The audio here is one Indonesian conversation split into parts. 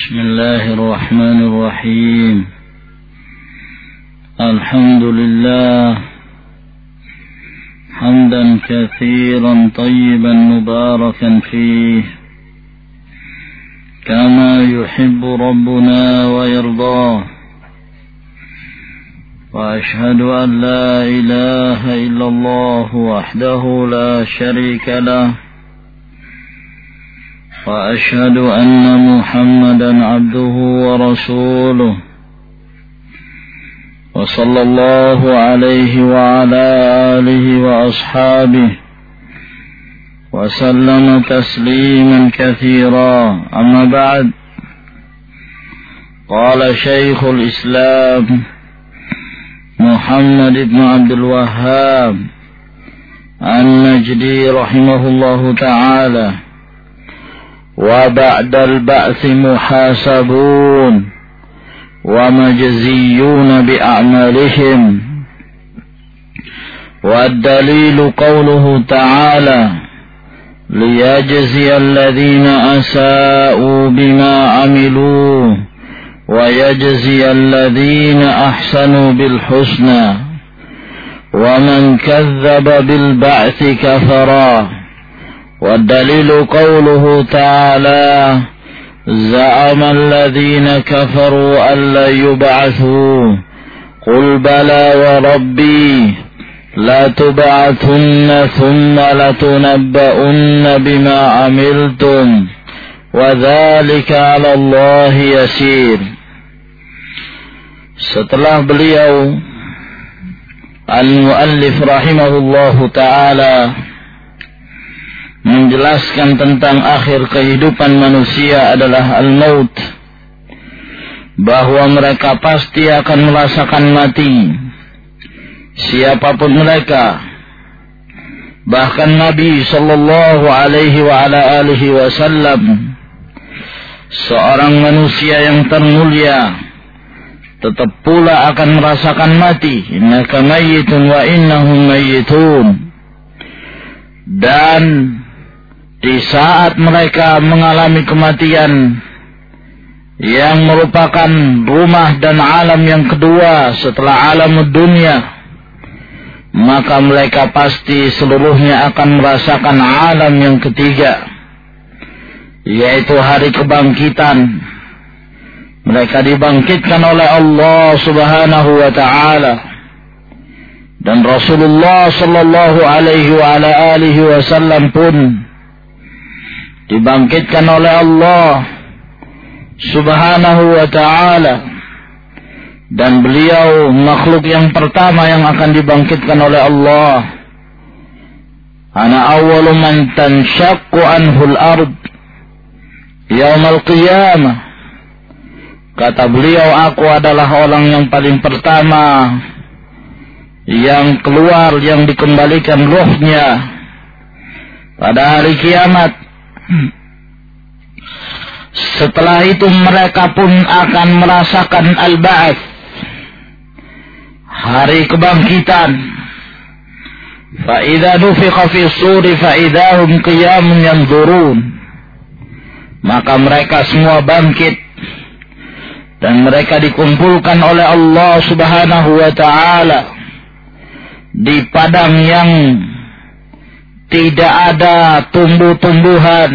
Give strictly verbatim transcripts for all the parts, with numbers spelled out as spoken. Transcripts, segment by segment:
بسم الله الرحمن الرحيم الحمد لله حمدا كثيرا طيبا مباركا فيه كما يحب ربنا ويرضاه وأشهد أن لا إله إلا الله وحده لا شريك له وأشهد أن محمدا عبده ورسوله وصلى الله عليه وعلى آله وأصحابه وسلم تسليما كثيرا. أما بعد، قال شيخ الإسلام محمد بن عبد الوهاب النجدي رحمه الله تعالى: وبعد البعث محاسبون ومجزيون بأعمالهم. والدليل قوله تعالى: ليجزي الذين أساءوا بما عملوا ويجزي الذين أحسنوا بالحسنى ومن كذب بالبعث كفرا. والدليل قوله تعالى: زعم الذين كفروا أن لن يبعثوا قل بلى وربي لتبعثن ثم لتنبؤن بما عملتم وذلك على الله يسير. Setelah beliau al-muallif rahimahullahu ta'ala menjelaskan tentang akhir kehidupan manusia adalah al-maut, bahwa mereka pasti akan merasakan mati, siapapun mereka. Bahkan Nabi sallallahu alaihi wa ala alihi wasallam, seorang manusia yang termulia, tetap pula akan merasakan mati. Innaka mayyitun wa innahum mayyitun. Dan di saat mereka mengalami kematian yang merupakan rumah dan alam yang kedua setelah alam dunia, maka mereka pasti seluruhnya akan merasakan alam yang ketiga, yaitu hari kebangkitan. Mereka dibangkitkan oleh Allah subhanahu wa ta'ala, dan Rasulullah sallallahu alaihi wa ala alihi wasallam pun dibangkitkan oleh Allah subhanahu wa ta'ala, dan beliau makhluk yang pertama yang akan dibangkitkan oleh Allah. Ana awwalu man tanshaqqu anhul ard yaumal qiyamah. Kata beliau, aku adalah orang yang paling pertama yang keluar, yang dikembalikan ruhnya pada hari kiamat. Setelah itu mereka pun akan merasakan al-ba'ats, hari kebangkitan. Fa idza nufikha fi suri fa idahum qiyamun yanzurun. Maka mereka semua bangkit dan mereka dikumpulkan oleh Allah subhanahu wa ta'ala di padang yang tidak ada tumbuh-tumbuhan,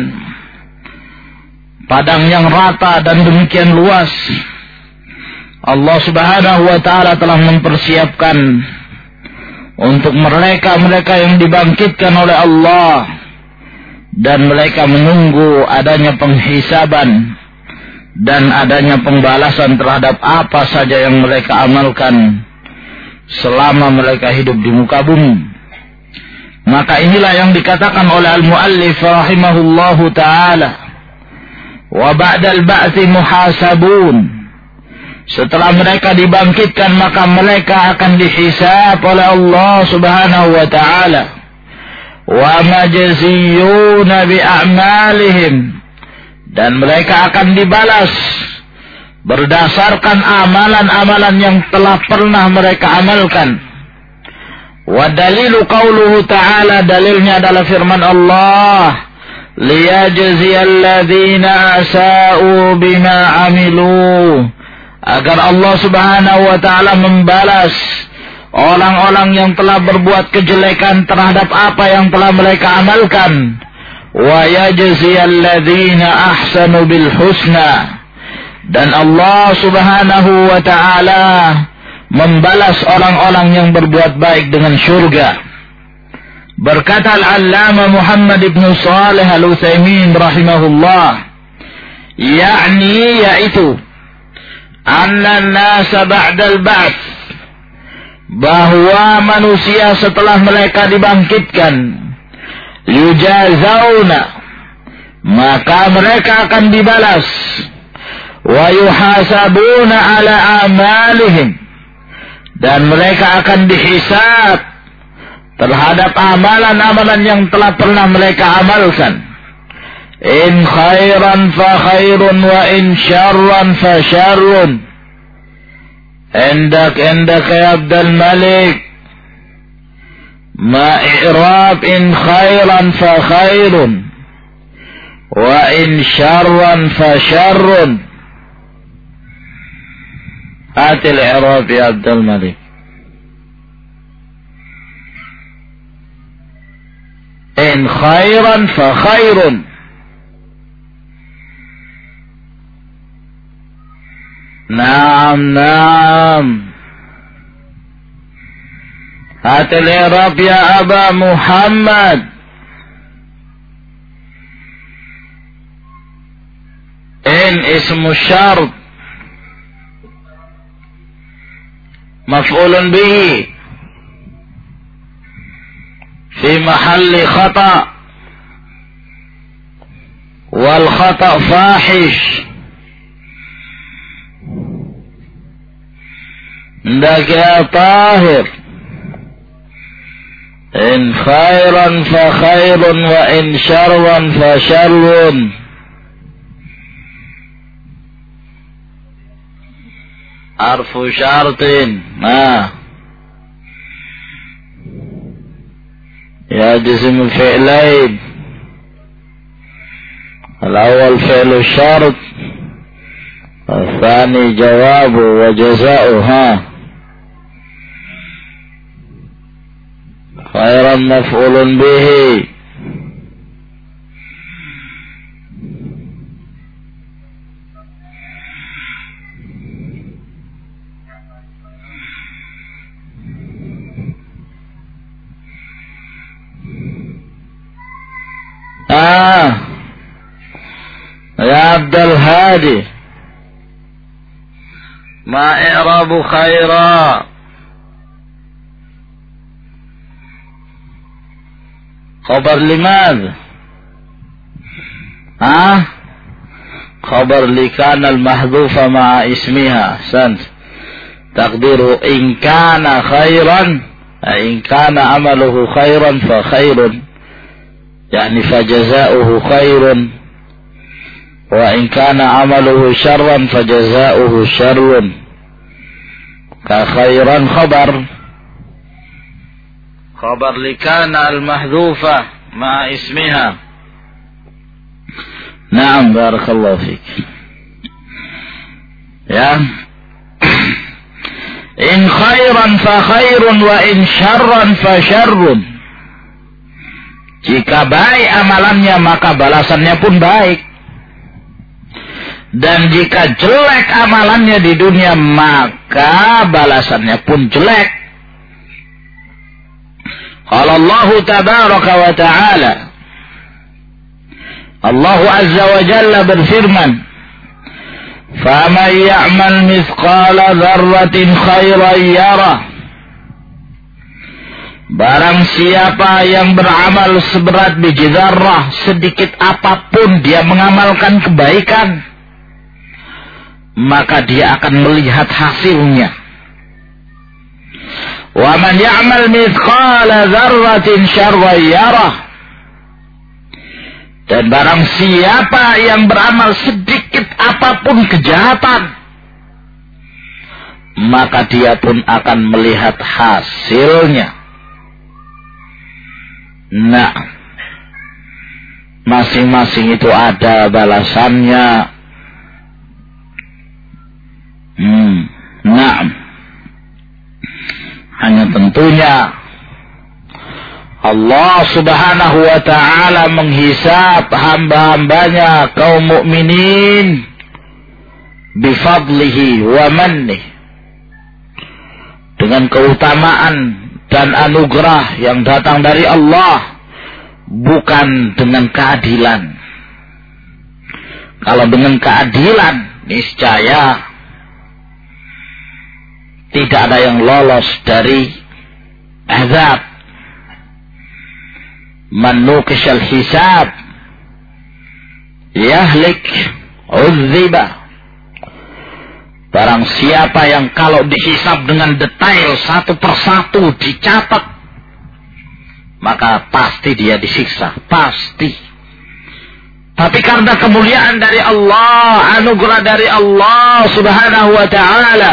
padang yang rata dan demikian luas. Allah subhanahu wa ta'ala telah mempersiapkan untuk mereka-mereka yang dibangkitkan oleh Allah, dan mereka menunggu adanya penghisaban dan adanya pembalasan terhadap apa saja yang mereka amalkan selama mereka hidup di muka bumi. Maka inilah yang dikatakan oleh al-muallif rahimahullahu ta'ala: wa ba'dal ba'thi muhasabun. Setelah mereka dibangkitkan, maka mereka akan dihisab oleh Allah subhanahu wa ta'ala. Wa majziyuna bi'a'malihim. Dan mereka akan dibalas berdasarkan amalan-amalan yang telah pernah mereka amalkan. Wa dalilu qauluhu ta'ala, dalilnya adalah firman Allah: liyajziyal ladzina asa'u bima 'amilu, agar Allah Subhanahu wa taala membalas orang-orang yang telah berbuat kejelekan terhadap apa yang telah mereka amalkan. Wa yajziyal ladzina ahsanu bil husna, dan Allah Subhanahu wa taala membalas orang-orang yang berbuat baik dengan surga. Berkata Al-Allamah Muhammad ibn Salih Al-Utsaimin rahimahullah, yakni yaitu anna an-nasa ba'dal ba'ts, bahwa manusia setelah mereka dibangkitkan, yujazauna, maka mereka akan dibalas, wa yuhasabuna ala amalihim, dan mereka akan dihisab terhadap amalan-amalan yang telah pernah mereka amalkan. In khairan fa khairun wa in syarran fa syarrun. Endak endak ya Abdul Malik, ma i'rab in khairan fa khairun wa in syarran fa syarrun. Atil i'rab ya Abdul Malik. In khairan fa khairun. Naam, naam. Hatil i'rab ya Aba Muhammad. In ismu syart, maf'ulun bihi, fi mahalli khata, wal khata fahish. Ndak ya tahir. In khairan fa khairun wa in syarran fa syarrun. Arfu syartin. Nah, يجزم الفعلين. الأول فعل الشرط، الثاني جوابه وجزاؤها. خيرا مفعول به. Ah, ya Abdul Hadi, ma i'rabu khaira? Khabar limad? Ah, khabar likan al-mahdhufa ma'a ismiha. Sant. Taqdiru in kana khairan, in kana amaluhu khairan fa khairun, يعني فجزاؤه خير، وإن كان عمله شرا فجزاؤه شر. كخيرا خبر خبر لكان المحذوفة مع اسمها. نعم بارك الله فيك. يا إن خيرا فخير وإن شرا فشر. Jika baik amalannya maka balasannya pun baik, dan jika jelek amalannya di dunia maka balasannya pun jelek. Qala Allah tabaraka wa ta'ala, Allah azza wa jalla berfirman, faman ya'mal mithqala dzarratin khairan yarah. Barang siapa yang beramal seberat biji zarrah, sedikit apapun dia mengamalkan kebaikan, maka dia akan melihat hasilnya. Wa man ya'mal mithqala dzarratin syarran yarah. Dan barang siapa yang beramal sedikit apapun kejahatan, maka dia pun akan melihat hasilnya. Nah, masing-masing itu ada balasannya. Hmm, nah, hanya tentunya Allah subhanahu wa ta'ala menghisab hamba-hambanya kaum mukminin bifadlihi wa mannih, dengan keutamaan dan anugerah yang datang dari Allah, bukan dengan keadilan. Kalau dengan keadilan, niscaya tidak ada yang lolos dari azab. Man nuqishal hisab yahlik uzziba. Barang siapa yang kalau dihisab dengan detail satu persatu dicatat, maka pasti dia disiksa, pasti. Tapi karena kemuliaan dari Allah, anugerah dari Allah subhanahu wa ta'ala,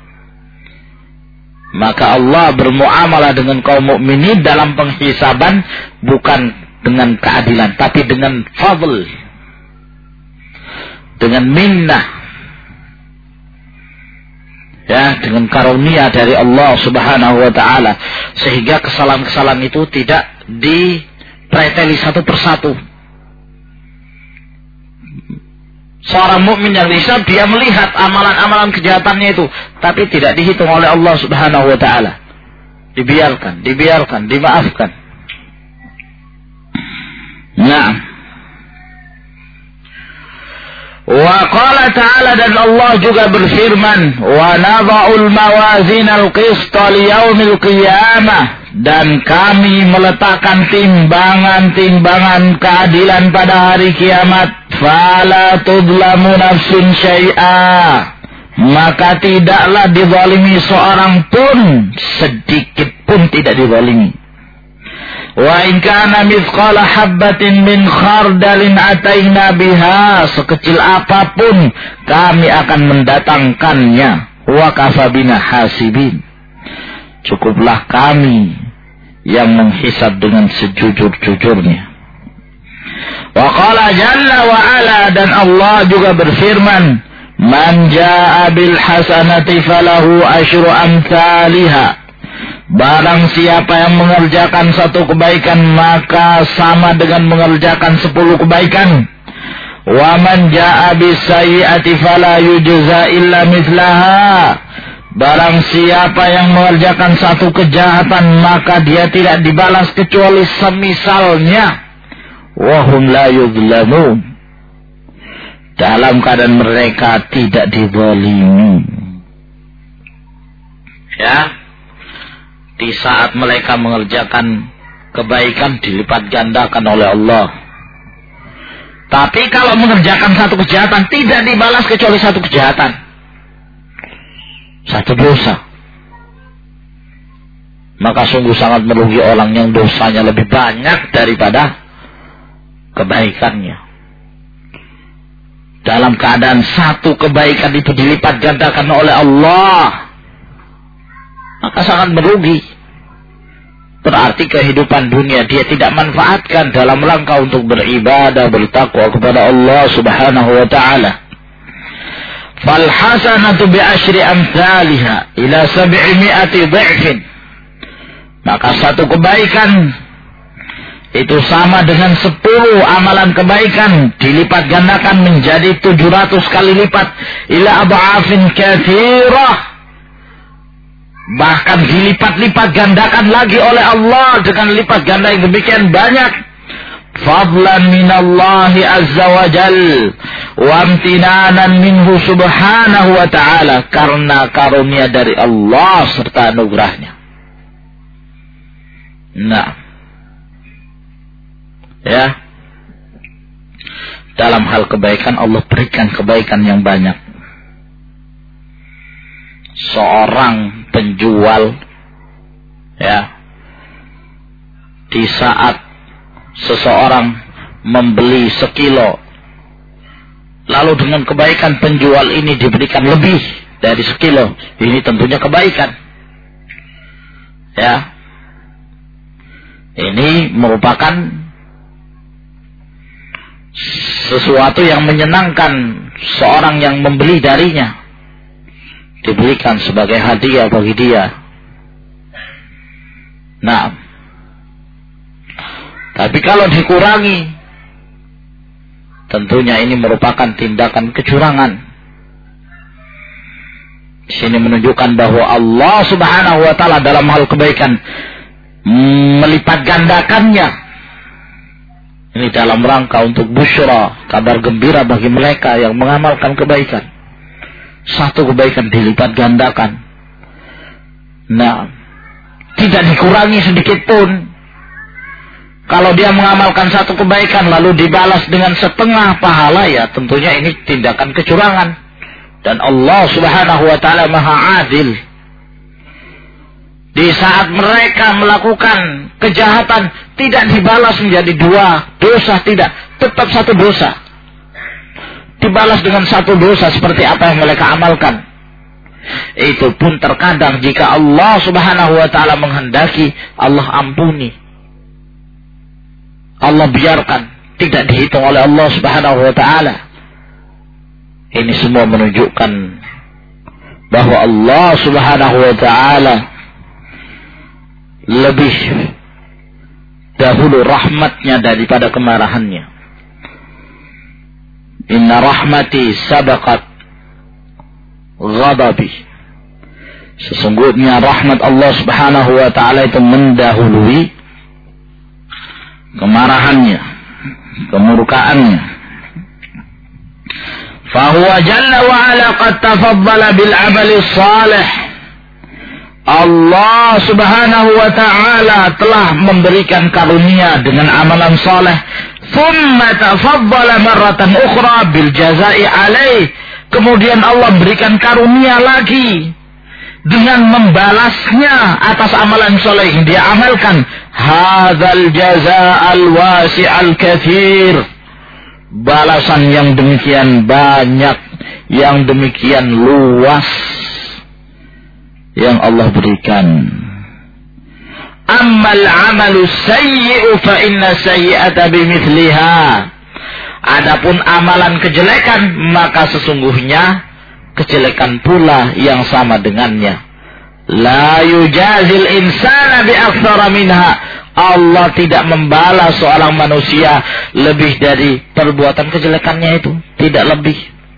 maka Allah bermuamalah dengan kaum mukminin dalam penghisaban bukan dengan keadilan, tapi dengan fadl, dengan minnah, ya, dengan karunia dari Allah subhanahu wa ta'ala, sehingga kesalahan-kesalahan itu tidak dipreteli satu persatu. Seorang mukmin yang dihisab, dia melihat amalan-amalan kejahatannya itu, tapi tidak dihitung oleh Allah subhanahu wa ta'ala. Dibiarkan, dibiarkan, dimaafkan. Nah, wa qala ta'ala, dan Allah juga berfirman, wa nadha'ul mawazinal qista liyaumil qiyamah, dan kami meletakkan timbangan-timbangan keadilan pada hari kiamat, fala tudlamu nafsun syai'a, maka tidaklah dizalimi seorang pun, sedikit pun tidak dizalimi. Wa in kana mithqala habbatin min khardalin ataina biha, sekecil apapun kami akan mendatangkannya. Wa kafa bina hasibin, cukuplah kami yang menghisab dengan sejujur-jujurnya. Wa qala jalla wa ala, dan Allah juga berfirman, man jaa bil hasanati falahu asyru amsalha, barang siapa yang mengerjakan satu kebaikan maka sama dengan mengerjakan sepuluh kebaikan. Wa man jaa bis sayyi'ati fala yujza illa mithlaha, barang siapa yang mengerjakan satu kejahatan maka dia tidak dibalas kecuali semisalnya. Wa hum la yuzlamun, dalam keadaan mereka tidak dizalimi. Ya, di saat mereka mengerjakan kebaikan dilipat gandakan oleh Allah. Tapi kalau mengerjakan satu kejahatan tidak dibalas kecuali satu kejahatan, satu dosa, maka sungguh sangat merugi orang yang dosanya lebih banyak daripada kebaikannya. Dalam keadaan satu kebaikan itu dilipat gandakan oleh Allah, maka sangat merugi. Berarti kehidupan dunia dia tidak manfaatkan dalam rangka untuk beribadah, bertakwa kepada Allah subhanahu wa ta'ala. Fal hasanatu bi asyri amsalha ila sab'imi'ati dha'fin, maka satu kebaikan itu sama dengan sepuluh amalan kebaikan, dilipat gandakan menjadi tujuh ratus kali lipat, ila adha'afin katsirah, bahkan dilipat-lipat gandakan lagi oleh Allah dengan lipat ganda yang demikian banyak. Fadlan minallahi azza wa jal wa amtinanan minhu subhanahu wa ta'ala, karena karunia dari Allah serta anugerahnya. Nah, ya, dalam hal kebaikan Allah berikan kebaikan yang banyak. Seorang penjual, ya, di saat seseorang membeli sekilo, lalu dengan kebaikan penjual ini diberikan lebih dari sekilo, ini tentunya kebaikan. Ya, ini merupakan sesuatu yang menyenangkan seorang yang membeli darinya, diberikan sebagai hadiah bagi dia. Nah, tapi kalau dikurangi, tentunya ini merupakan tindakan kecurangan. Di sini menunjukkan bahwa Allah Subhanahu wa taala dalam hal kebaikan melipat gandakannya. Ini dalam rangka untuk busyra, kabar gembira bagi mereka yang mengamalkan kebaikan. Satu kebaikan dilipat gandakan. Nah, tidak dikurangi sedikit pun. Kalau dia mengamalkan satu kebaikan lalu dibalas dengan setengah pahala, ya tentunya ini tindakan kecurangan. Dan Allah Subhanahu wa taala Maha Adil. Di saat mereka melakukan kejahatan, tidak dibalas menjadi dua dosa, tidak, tetap satu dosa. Dibalas dengan satu dosa seperti apa yang mereka amalkan. Itu pun terkadang jika Allah Subhanahu wa taala menghendaki, Allah ampuni. Allah biarkan, tidak dihitung oleh Allah Subhanahu wa taala. Ini semua menunjukkan bahwa Allah Subhanahu wa taala lebih dahulu rahmatnya daripada kemarahannya. Inna rahmati sabaqat ghadabi. Sesungguhnya rahmat Allah Subhanahu wa taala itu mendahului kemarahannya, kemurkaannya. Fahuwa jalla wa ala qad tafaddala bil amali salih. Allah Subhanahu wa taala telah memberikan karunia dengan amalan saleh. Thumma tafaddala marratan ukhra bil jazaa'i alaih. Kemudian Allah berikan karunia lagi dengan membalasnya atas amalan saleh yang dia amalkan. Hadzal jazaa'al wasi'al katsir. Balasan yang demikian banyak, yang demikian luas yang Allah berikan. Ammal amalu sayyi'u fa inna sayyi'ata bimithliha. Adapun amalan kejelekan, maka sesungguhnya kejelekan pula yang sama dengannya. La yujazil insana bi aktsara minha. Allah tidak membalas seorang manusia lebih dari perbuatan kejelekannya itu, tidak lebih.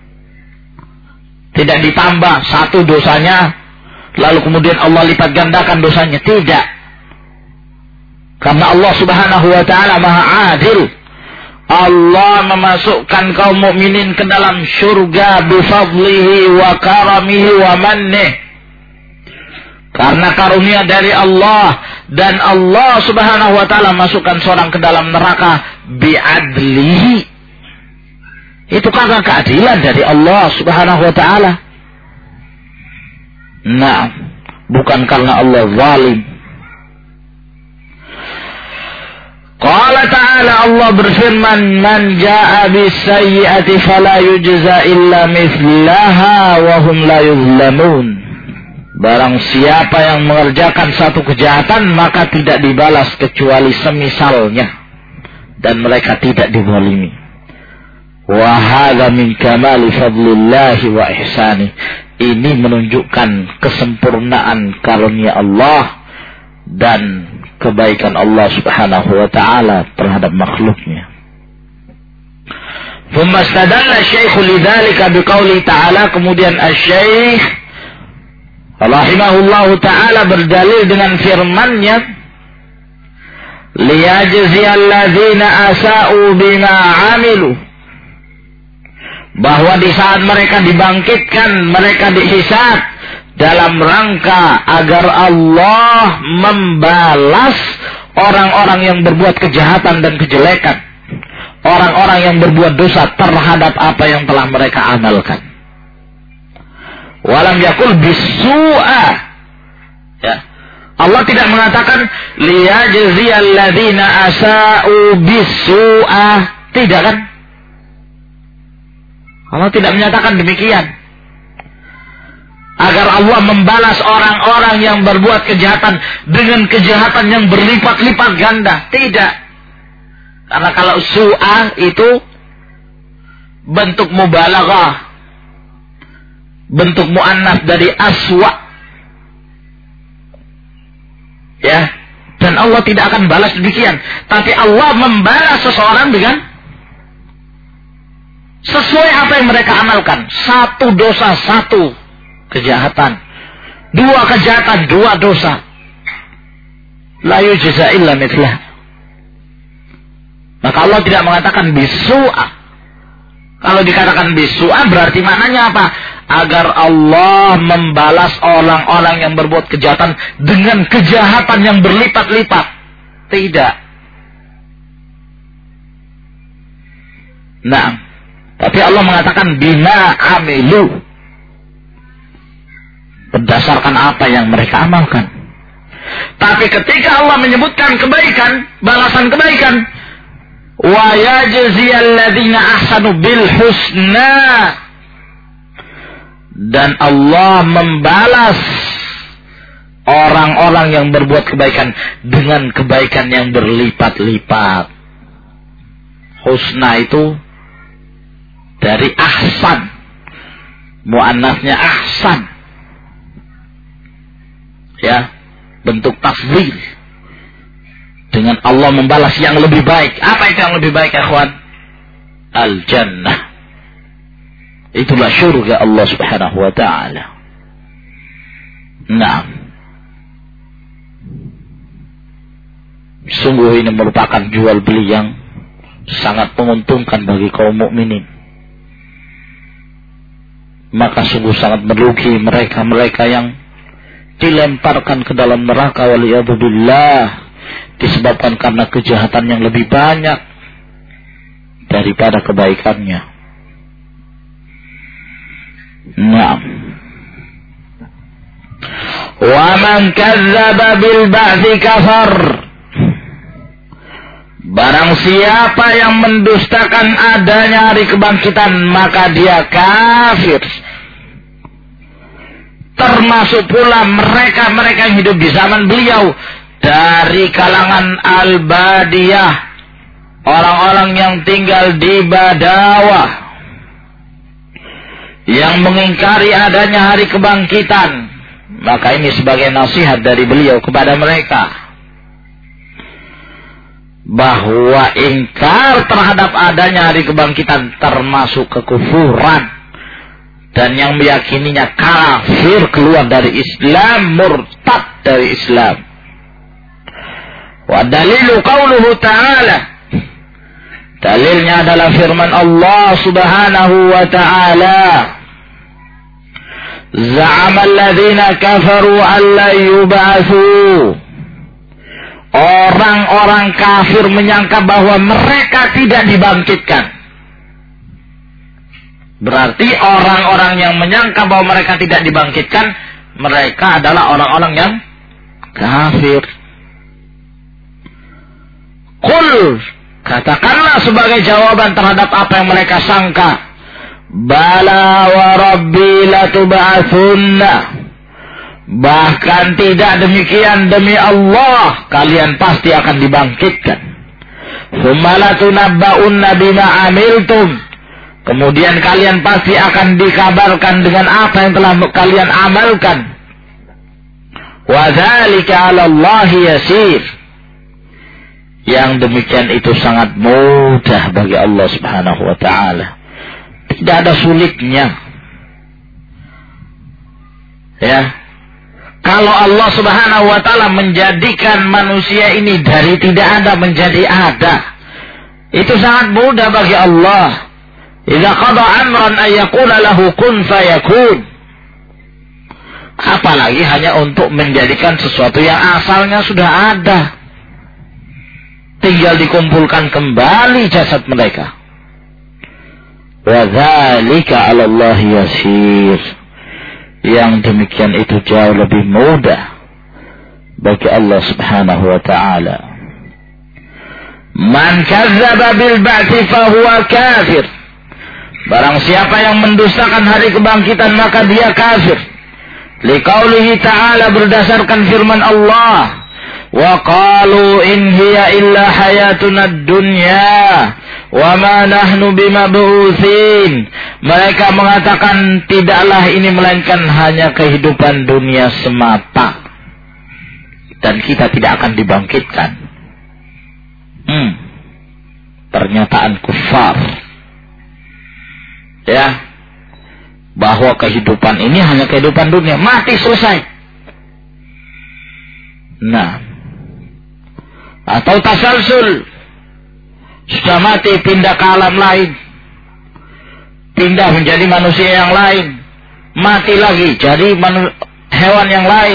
Tidak ditambah satu dosanya lalu kemudian Allah lipat gandakan dosanya, tidak. Karena Allah Subhanahu wa taala Maha Adil. Allah memasukkan kaum mukminin ke dalam surga bi fadlihi wa karamihi wa mannih. Karena karunia dari Allah, dan Allah Subhanahu wa taala masukkan seorang ke dalam neraka bi'adlihi. Itu karena keadilan dari Allah Subhanahu wa taala. Nah, bukan karena Allah zalim. Qala ta'ala, Allah berfirman, man jaa'a bis-sayyi'ati fala yujza illa mithlaha wa hum la yuzlamun. Barang siapa yang mengerjakan satu kejahatan, maka tidak dibalas kecuali semisalnya, dan mereka tidak dizalimi. Wa hadza min kamali fadlillahi wa ihsani. Ini menunjukkan kesempurnaan karunia Allah dan kebaikan Allah Subhanahu wa taala terhadap makhluknya. Thumma istadalla Syekh lidzalika biqauli ta'ala. Kemudian Asy-Syaikh rahimahullahu ta'ala berdalil dengan firman-Nya, liyajziyal ladzina asa'u bima 'amilu. Bahwa di saat mereka dibangkitkan, mereka dihisab dalam rangka agar Allah membalas orang-orang yang berbuat kejahatan dan kejelekan, orang-orang yang berbuat dosa terhadap apa yang telah mereka amalkan. Walam yakul bisu'a. Ya. Allah tidak mengatakan liyajziyal ladzina asa'u bisu'a. Tidak kan? Allah tidak menyatakan demikian. Agar Allah membalas orang-orang yang berbuat kejahatan dengan kejahatan yang berlipat-lipat ganda. Tidak. Karena kalau su'a itu bentuk mubalaghah, bentuk mu'annas dari aswa. Ya, dan Allah tidak akan balas demikian, tapi Allah membalas seseorang dengan sesuai apa yang mereka amalkan. Satu dosa, satu kejahatan. Dua kejahatan, dua dosa. La yujza illa mithlah. Maka Allah tidak mengatakan bisu'a. Kalau dikatakan bisu'a berarti maknanya apa? Agar Allah membalas orang-orang yang berbuat kejahatan dengan kejahatan yang berlipat-lipat. Tidak. Nah, tapi Allah mengatakan bima amilu. Berdasarkan apa yang mereka amalkan. Tapi ketika Allah menyebutkan kebaikan, balasan kebaikan, wa yajziyal ladzina ahsanu bil husna, dan Allah membalas orang-orang yang berbuat kebaikan dengan kebaikan yang berlipat-lipat. Husna itu dari ahsan, muannasnya ahsan, ya, bentuk tafdhil. Dengan Allah membalas yang lebih baik. Apa itu yang lebih baik, ikhwan? Al-jannah. Itulah surga Allah Subhanahu wa ta'ala. Nah, sungguh ini merupakan jual beli yang sangat menguntungkan bagi kaum mukminin. Maka sungguh sangat merugi mereka-mereka yang dilemparkan ke dalam neraka waliyadzubillah disebabkan karena kejahatan yang lebih banyak daripada kebaikannya. Naam. Wa man kadzdzaba bil ba'tsi kafar. Barang siapa yang mendustakan adanya hari kebangkitan, maka dia kafir. Termasuk pula mereka-mereka yang hidup di zaman beliau dari kalangan al-badiyah, orang-orang yang tinggal di Badawah, yang mengingkari adanya hari kebangkitan. Maka ini sebagai nasihat dari beliau kepada mereka, bahwa ingkar terhadap adanya hari kebangkitan termasuk kekufuran, dan yang meyakininya kafir, keluar dari Islam, murtad dari Islam. Wa dalilu qauluhu ta'ala, dalilnya adalah firman Allah Subhanahu wa ta'ala, za'ama alladhina kafaru an la yub'atsu. Orang-orang kafir menyangka bahwa mereka tidak dibangkitkan. Berarti orang-orang yang menyangka bahwa mereka tidak dibangkitkan, mereka adalah orang-orang yang kafir. Qul, katakanlah sebagai jawaban terhadap apa yang mereka sangka, bala wa rabbi latub'atsunna. Bahkan tidak demikian, demi Allah kalian pasti akan dibangkitkan. Tsumma latunabba'unna bima amiltum. Kemudian kalian pasti akan dikabarkan dengan apa yang telah kalian amalkan. Wa dzalika 'ala Allahi yasir. Yang demikian itu sangat mudah bagi Allah Subhanahu wa ta'ala. Tidak ada sulitnya. Ya. Kalau Allah Subhanahu wa ta'ala menjadikan manusia ini dari tidak ada menjadi ada, itu sangat mudah bagi Allah. Idza qada amran ay yaqula lahu kun fayakun. Apalagi hanya untuk menjadikan sesuatu yang asalnya sudah ada, tinggal dikumpulkan kembali jasad mereka. Wa dzalika 'ala Allah yasir. Yang demikian itu jauh lebih mudah bagi Allah Subhanahu wa ta'ala. Man kazzaba bil ba'tsi fahuwa kafir. Barang siapa yang mendustakan hari kebangkitan, maka dia kafir. Liqaulihi ta'ala, berdasarkan firman Allah, wa qalu in hiya illa hayatuna ad-dunya wa ma nahnu bimab'utsin. Mereka mengatakan tidaklah ini melainkan hanya kehidupan dunia semata dan kita tidak akan dibangkitkan. Hmm. Pernyataan kufar. Ya. Bahwa kehidupan ini hanya kehidupan dunia, mati selesai. Nah. Atau tasalsul. Sudah mati pindah ke alam lain. Pindah menjadi manusia yang lain. Mati lagi jadi manu- hewan yang lain.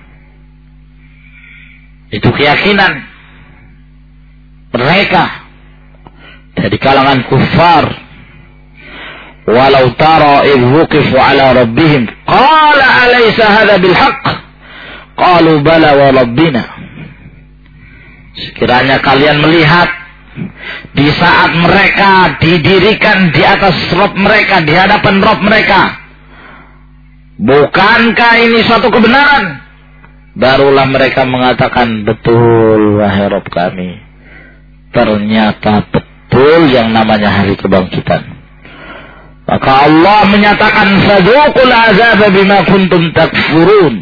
Itu keyakinan mereka dari kalangan kufar. Walau tara idh wuqifu ala rabbihim qala alaysa hadha bilhaq qalu bala wa rabbina. Sekiranya kalian melihat di saat mereka didirikan di atas Rabb mereka, di hadapan Rabb mereka, bukankah ini suatu kebenaran? Barulah mereka mengatakan, betul wahai Rabb kami, ternyata betul yang namanya hari kebangkitan. Maka Allah menyatakan, fadhuqul azaba bima kuntum takfurun.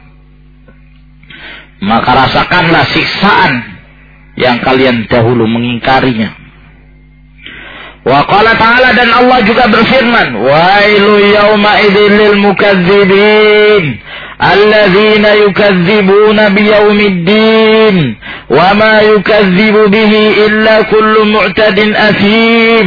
Maka rasakanlah siksaan yang kalian dahulu mengingkarinya. Wa qala ta'ala, dan Allah juga berfirman, wailu yawma idzil lil mukadzibin alladzina yukadzibuna biyaumiddin wa ma yukadzibu bihi illa kullu mu'tadin athim.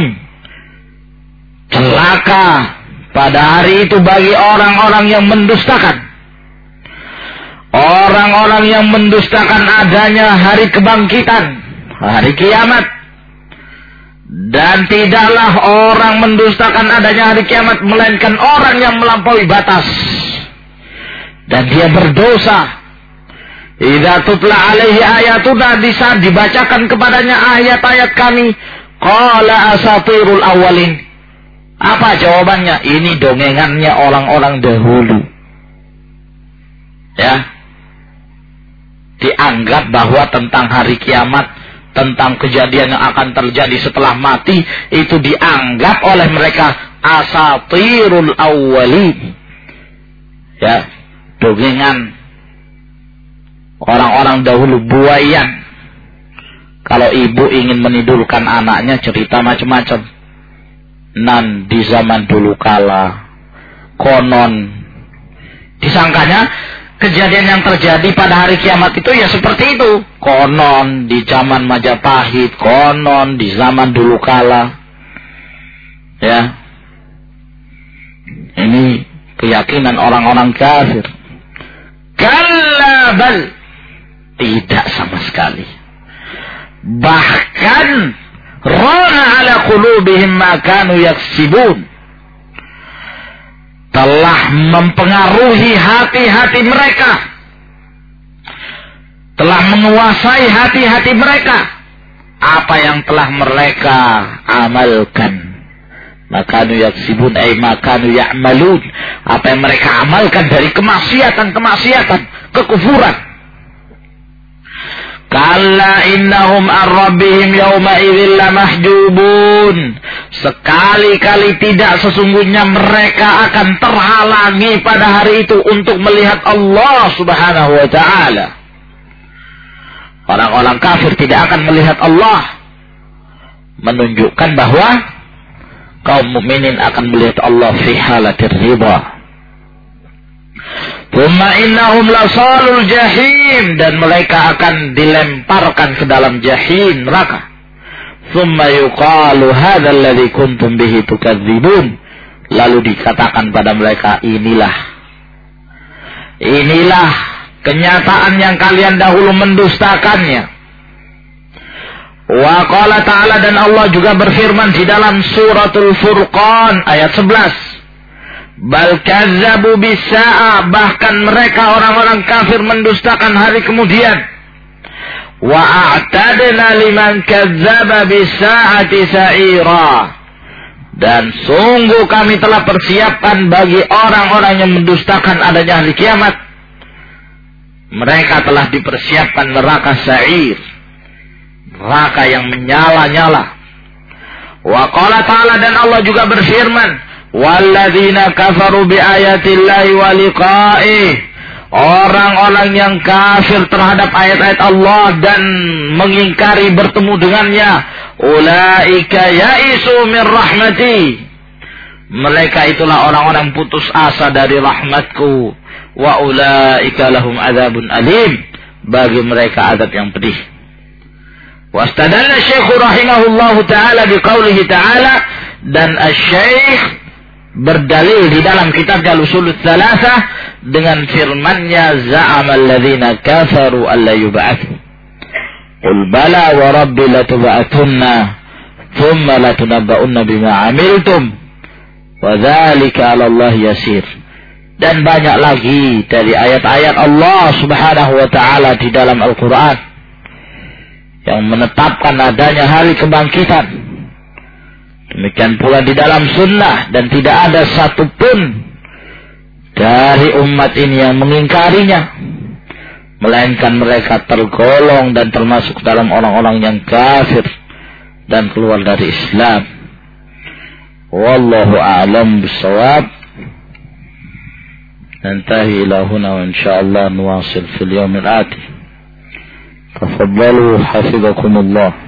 Celaka pada hari itu bagi orang-orang yang mendustakan. Orang-orang yang mendustakan adanya hari kebangkitan, hari kiamat. Dan tidaklah orang mendustakan adanya hari kiamat melainkan orang yang melampaui batas. Dan dia berdosa. Idza tutla alaihi ayatuna, di saat dibacakan kepadanya ayat-ayat kami, qala asatirul awwalin. Apa jawabannya? Ini dongengannya orang-orang dahulu. Ya. Dianggap bahwa tentang hari kiamat, tentang kejadian yang akan terjadi setelah mati, itu dianggap oleh mereka asatirul awwalin. Ya, dongengan orang-orang dahulu, buayan. Kalau ibu ingin menidurkan anaknya, cerita macam-macam. Nan di zaman dulu kala, konon, disangkanya kejadian yang terjadi pada hari kiamat itu ya seperti itu. Konon di zaman Majapahit, konon di zaman dulu kala. Ya. Ini keyakinan orang-orang kafir. Kalla bal, tidak sama sekali. Bahkan rana ala qulubihim ma kanu yaksibun, telah mempengaruhi hati-hati mereka, telah menguasai hati-hati mereka apa yang telah mereka amalkan. Makanu yaksibun ay makanu ya'malun, apa yang mereka amalkan dari kemaksiatan-kemaksiatan, kekufuran. Kalla innahum ar-rabbihim yawma idzil lamahjubun. Sekali-kali tidak, sesungguhnya mereka akan terhalangi pada hari itu untuk melihat Allah Subhanahu wa ta'ala. Orang-orang kafir tidak akan melihat Allah, menunjukkan bahwa kaum mukminin akan melihat Allah fi halatir ridha. Thumma innahum lasalul jahim, dan mereka akan dilemparkan ke dalam jahim, neraka. Thumma yuqalu hadzal ladzi kuntum bihi tukadzibun. Lalu dikatakan pada mereka, inilah inilah kenyataan yang kalian dahulu mendustakannya. Wa qala ta'ala, dan Allah juga berfirman di dalam suratul Furqan ayat sebelas. Bal kazzabu bis-sa'ah, bahkan mereka orang-orang kafir mendustakan hari kemudian. Wa a'tadna liman kazzaba bis-sa'ati sa'ira, dan sungguh kami telah persiapkan bagi orang-orang yang mendustakan adanya hari kiamat Mereka telah dipersiapkan neraka sa'ir, neraka yang menyala-nyala. Wa qala ta'ala, dan Allah juga berfirman, walladzina kafaru bi ayatillahi wa liqa'ih, orang-orang yang kafir terhadap ayat-ayat Allah dan mengingkari bertemu dengannya, ulaika ya'isu min rahmati, mereka itulah orang-orang putus asa dari rahmatku, wa ulaika lahum adzabun alim, bagi mereka azab yang pedih. Wastadalla Syekh rahimahullahu taala biqaulihi taala, dan asy-Syekh berdalil di dalam kitabnya Al-Ushulul Tsalatsah dengan firman-Nya, za'amal ladzina kafaru alla yub'atsu qul bala wa rabbi latub'atunna thumma latunabba'unna bima 'amiltum wa dzalika 'ala Allah yasir. Dan banyak lagi dari ayat-ayat Allah Subhanahu wa taala di dalam Al-Qur'an yang menetapkan adanya hari kebangkitan. Demikian pula di dalam sunnah, dan tidak ada satupun dari umat ini yang mengingkarinya, melainkan mereka tergolong dan termasuk dalam orang-orang yang kafir dan keluar dari Islam. Wallahu a'lam bissawab. Nantahi ila huna wa insyaallah nuwasil fil yawmil ati. Tafaddalu hafizakumullah.